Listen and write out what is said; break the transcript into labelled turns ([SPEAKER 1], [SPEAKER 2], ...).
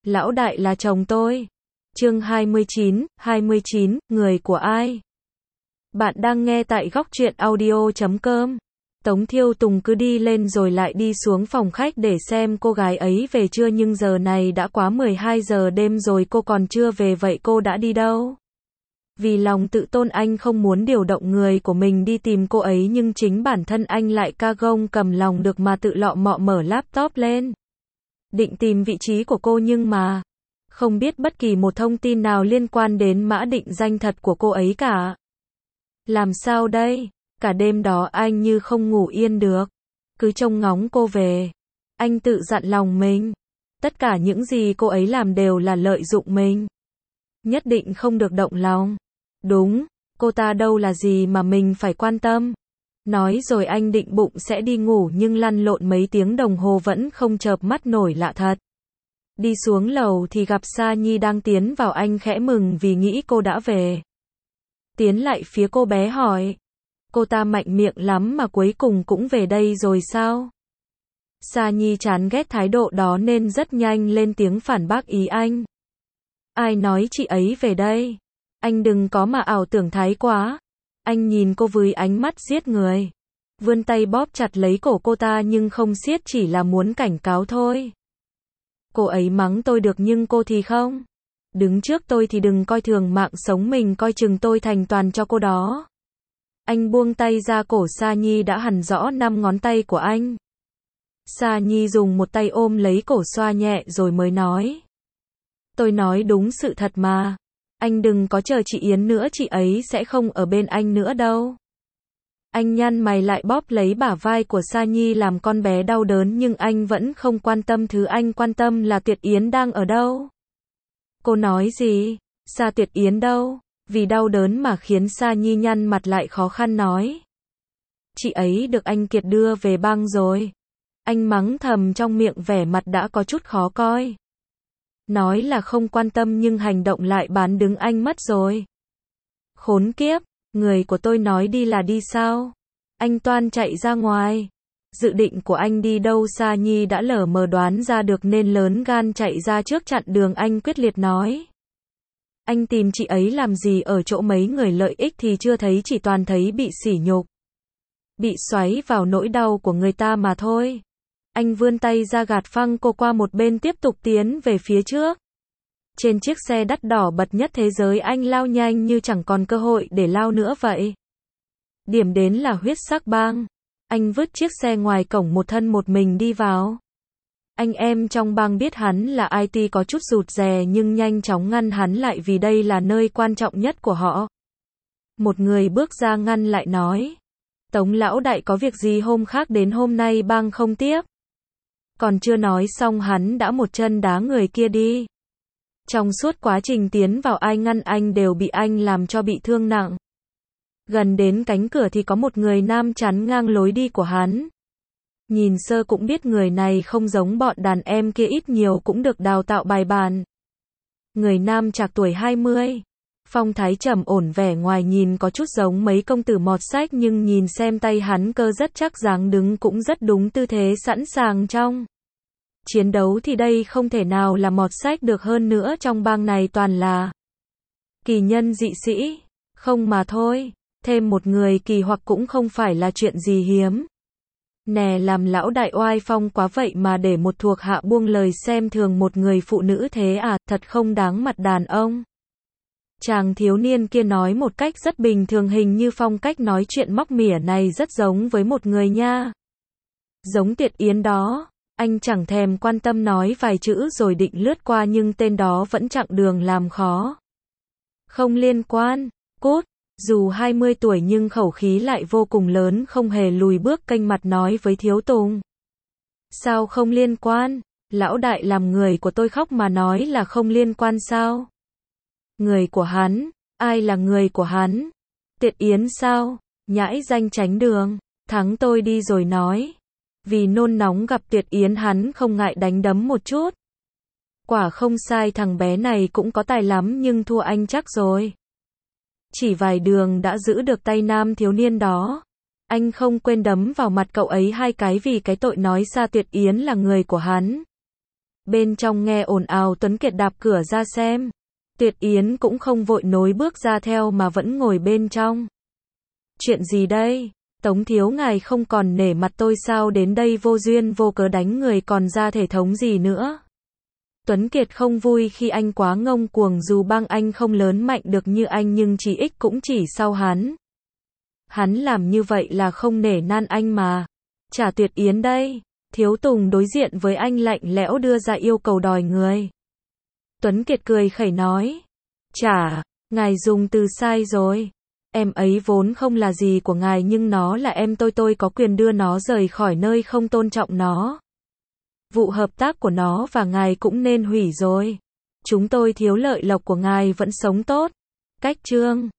[SPEAKER 1] Lão đại là chồng tôi. Chương 29, người của ai? Bạn đang nghe tại góc truyện audio.com. Tống Thiêu Tùng cứ đi lên rồi lại đi xuống phòng khách để xem cô gái ấy về chưa, nhưng giờ này đã quá 12 giờ đêm rồi cô còn chưa về, vậy cô đã đi đâu? Vì lòng tự tôn anh không muốn điều động người của mình đi tìm cô ấy, nhưng chính bản thân anh lại ca gông cầm lòng được mà tự lọ mọ mở laptop lên. Định tìm vị trí của cô nhưng mà không biết bất kỳ một thông tin nào liên quan đến mã định danh thật của cô ấy cả. Làm sao đây? Cả đêm đó anh như không ngủ yên được. Cứ trông ngóng cô về. Anh tự dặn lòng mình. Tất cả những gì cô ấy làm đều là lợi dụng mình. Nhất định không được động lòng. Đúng, cô ta đâu là gì mà mình phải quan tâm. Nói rồi anh định bụng sẽ đi ngủ nhưng lăn lộn mấy tiếng đồng hồ vẫn không chợp mắt nổi, lạ thật. Đi xuống lầu thì gặp Sa Nhi đang tiến vào, anh khẽ mừng vì nghĩ cô đã về. Tiến lại phía cô bé hỏi. Cô ta mạnh miệng lắm mà cuối cùng cũng về đây rồi sao? Sa Nhi chán ghét thái độ đó nên rất nhanh lên tiếng phản bác ý anh. Ai nói chị ấy về đây? Anh đừng có mà ảo tưởng thái quá. Anh nhìn cô với ánh mắt giết người. Vươn tay bóp chặt lấy cổ cô ta nhưng không siết, chỉ là muốn cảnh cáo thôi. Cô ấy mắng tôi được nhưng cô thì không. Đứng trước tôi thì đừng coi thường mạng sống mình, coi chừng tôi thành toàn cho cô đó. Anh buông tay ra, cổ Sa Nhi đã hằn rõ 5 ngón tay của anh. Sa Nhi dùng một tay ôm lấy cổ xoa nhẹ rồi mới nói. Tôi nói đúng sự thật mà. Anh đừng có chờ chị Yến nữa, chị ấy sẽ không ở bên anh nữa đâu. Anh nhăn mày lại bóp lấy bả vai của Sa Nhi làm con bé đau đớn, nhưng anh vẫn không quan tâm, thứ anh quan tâm là Tuyệt Yến đang ở đâu. Cô nói gì? Sa Tuyệt Yến đâu? Vì đau đớn mà khiến Sa Nhi nhăn mặt lại khó khăn nói. Chị ấy được anh Kiệt đưa về bang rồi. Anh mắng thầm trong miệng, vẻ mặt đã có chút khó coi. Nói là không quan tâm nhưng hành động lại bán đứng anh mất rồi. Khốn kiếp, người của tôi nói đi là đi sao? Anh toan chạy ra ngoài. Dự định của anh đi đâu? Sa Nhi đã lờ mờ đoán ra được nên lớn gan chạy ra trước chặn đường anh, quyết liệt nói. Anh tìm chị ấy làm gì? Ở chỗ mấy người lợi ích thì chưa thấy, chỉ toàn thấy bị sỉ nhục, bị xoáy vào nỗi đau của người ta mà thôi. Anh vươn tay ra gạt phăng cô qua một bên, tiếp tục tiến về phía trước. Trên chiếc xe đắt đỏ bậc nhất thế giới, anh lao nhanh như chẳng còn cơ hội để lao nữa vậy. Điểm đến là Huyết Sắc Bang. Anh vứt chiếc xe ngoài cổng, một thân một mình đi vào. Anh em trong bang biết hắn là IT có chút rụt rè nhưng nhanh chóng ngăn hắn lại vì đây là nơi quan trọng nhất của họ. Một người bước ra ngăn lại nói. Tống lão đại có việc gì hôm khác đến, hôm nay bang không tiếp. Còn chưa nói xong hắn đã một chân đá người kia đi. Trong suốt quá trình tiến vào ai ngăn anh đều bị anh làm cho bị thương nặng. Gần đến cánh cửa thì có một người nam chắn ngang lối đi của hắn. Nhìn sơ cũng biết người này không giống bọn đàn em kia, ít nhiều cũng được đào tạo bài bản. Người nam trạc tuổi 20. Phong thái trầm ổn, vẻ ngoài nhìn có chút giống mấy công tử mọt sách, nhưng nhìn xem tay hắn cơ rất chắc, dáng đứng cũng rất đúng, tư thế sẵn sàng trong chiến đấu thì đây không thể nào là mọt sách được, hơn nữa trong bang này toàn là kỳ nhân dị sĩ. Không mà thôi, thêm một người kỳ hoặc cũng không phải là chuyện gì hiếm. Nè, làm lão đại oai phong quá vậy mà để một thuộc hạ buông lời xem thường một người phụ nữ thế à, thật không đáng mặt đàn ông. Chàng thiếu niên kia nói một cách rất bình thường, hình như phong cách nói chuyện móc mỉa này rất giống với một người nha. Giống Tuyệt Yến đó. Anh chẳng thèm quan tâm, nói vài chữ rồi định lướt qua nhưng tên đó vẫn chặn đường làm khó. Không liên quan, cút. Dù 20 tuổi nhưng khẩu khí lại vô cùng lớn, không hề lùi bước, kênh mặt nói với Thiếu Tùng. Sao không liên quan? Lão đại làm người của tôi khóc mà nói là không liên quan sao? Người của hắn? Ai là người của hắn? Tuyệt Yến sao? Nhãi danh tránh đường. Thắng tôi đi rồi nói. Vì nôn nóng gặp Tuyệt Yến hắn không ngại đánh đấm một chút. Quả không sai, thằng bé này cũng có tài lắm nhưng thua anh chắc rồi. Chỉ vài đường đã giữ được tay nam thiếu niên đó. Anh không quên đấm vào mặt cậu ấy 2 cái vì cái tội nói Sa Tuyệt Yến là người của hắn. Bên trong nghe ồn ào Tuấn Kiệt đạp cửa ra xem. Tuyệt Yến cũng không vội nối bước ra theo mà vẫn ngồi bên trong. Chuyện gì đây? Tống thiếu ngài không còn nể mặt tôi sao, đến đây vô duyên vô cớ đánh người còn ra thể thống gì nữa? Tuấn Kiệt không vui khi anh quá ngông cuồng, dù bang anh không lớn mạnh được như anh nhưng chí ít cũng chỉ sau hắn. Hắn làm như vậy là không nể nan anh mà. Trả Tuyệt Yến đây. Thiếu Tùng đối diện với anh lạnh lẽo đưa ra yêu cầu đòi người. Tuấn Kiệt cười khẩy nói. Trả, ngài dùng từ sai rồi. Em ấy vốn không là gì của ngài nhưng nó là em tôi có quyền đưa nó rời khỏi nơi không tôn trọng nó. Vụ hợp tác của nó và ngài cũng nên hủy rồi. Chúng tôi thiếu lợi lộc của ngài vẫn sống tốt. Cách chương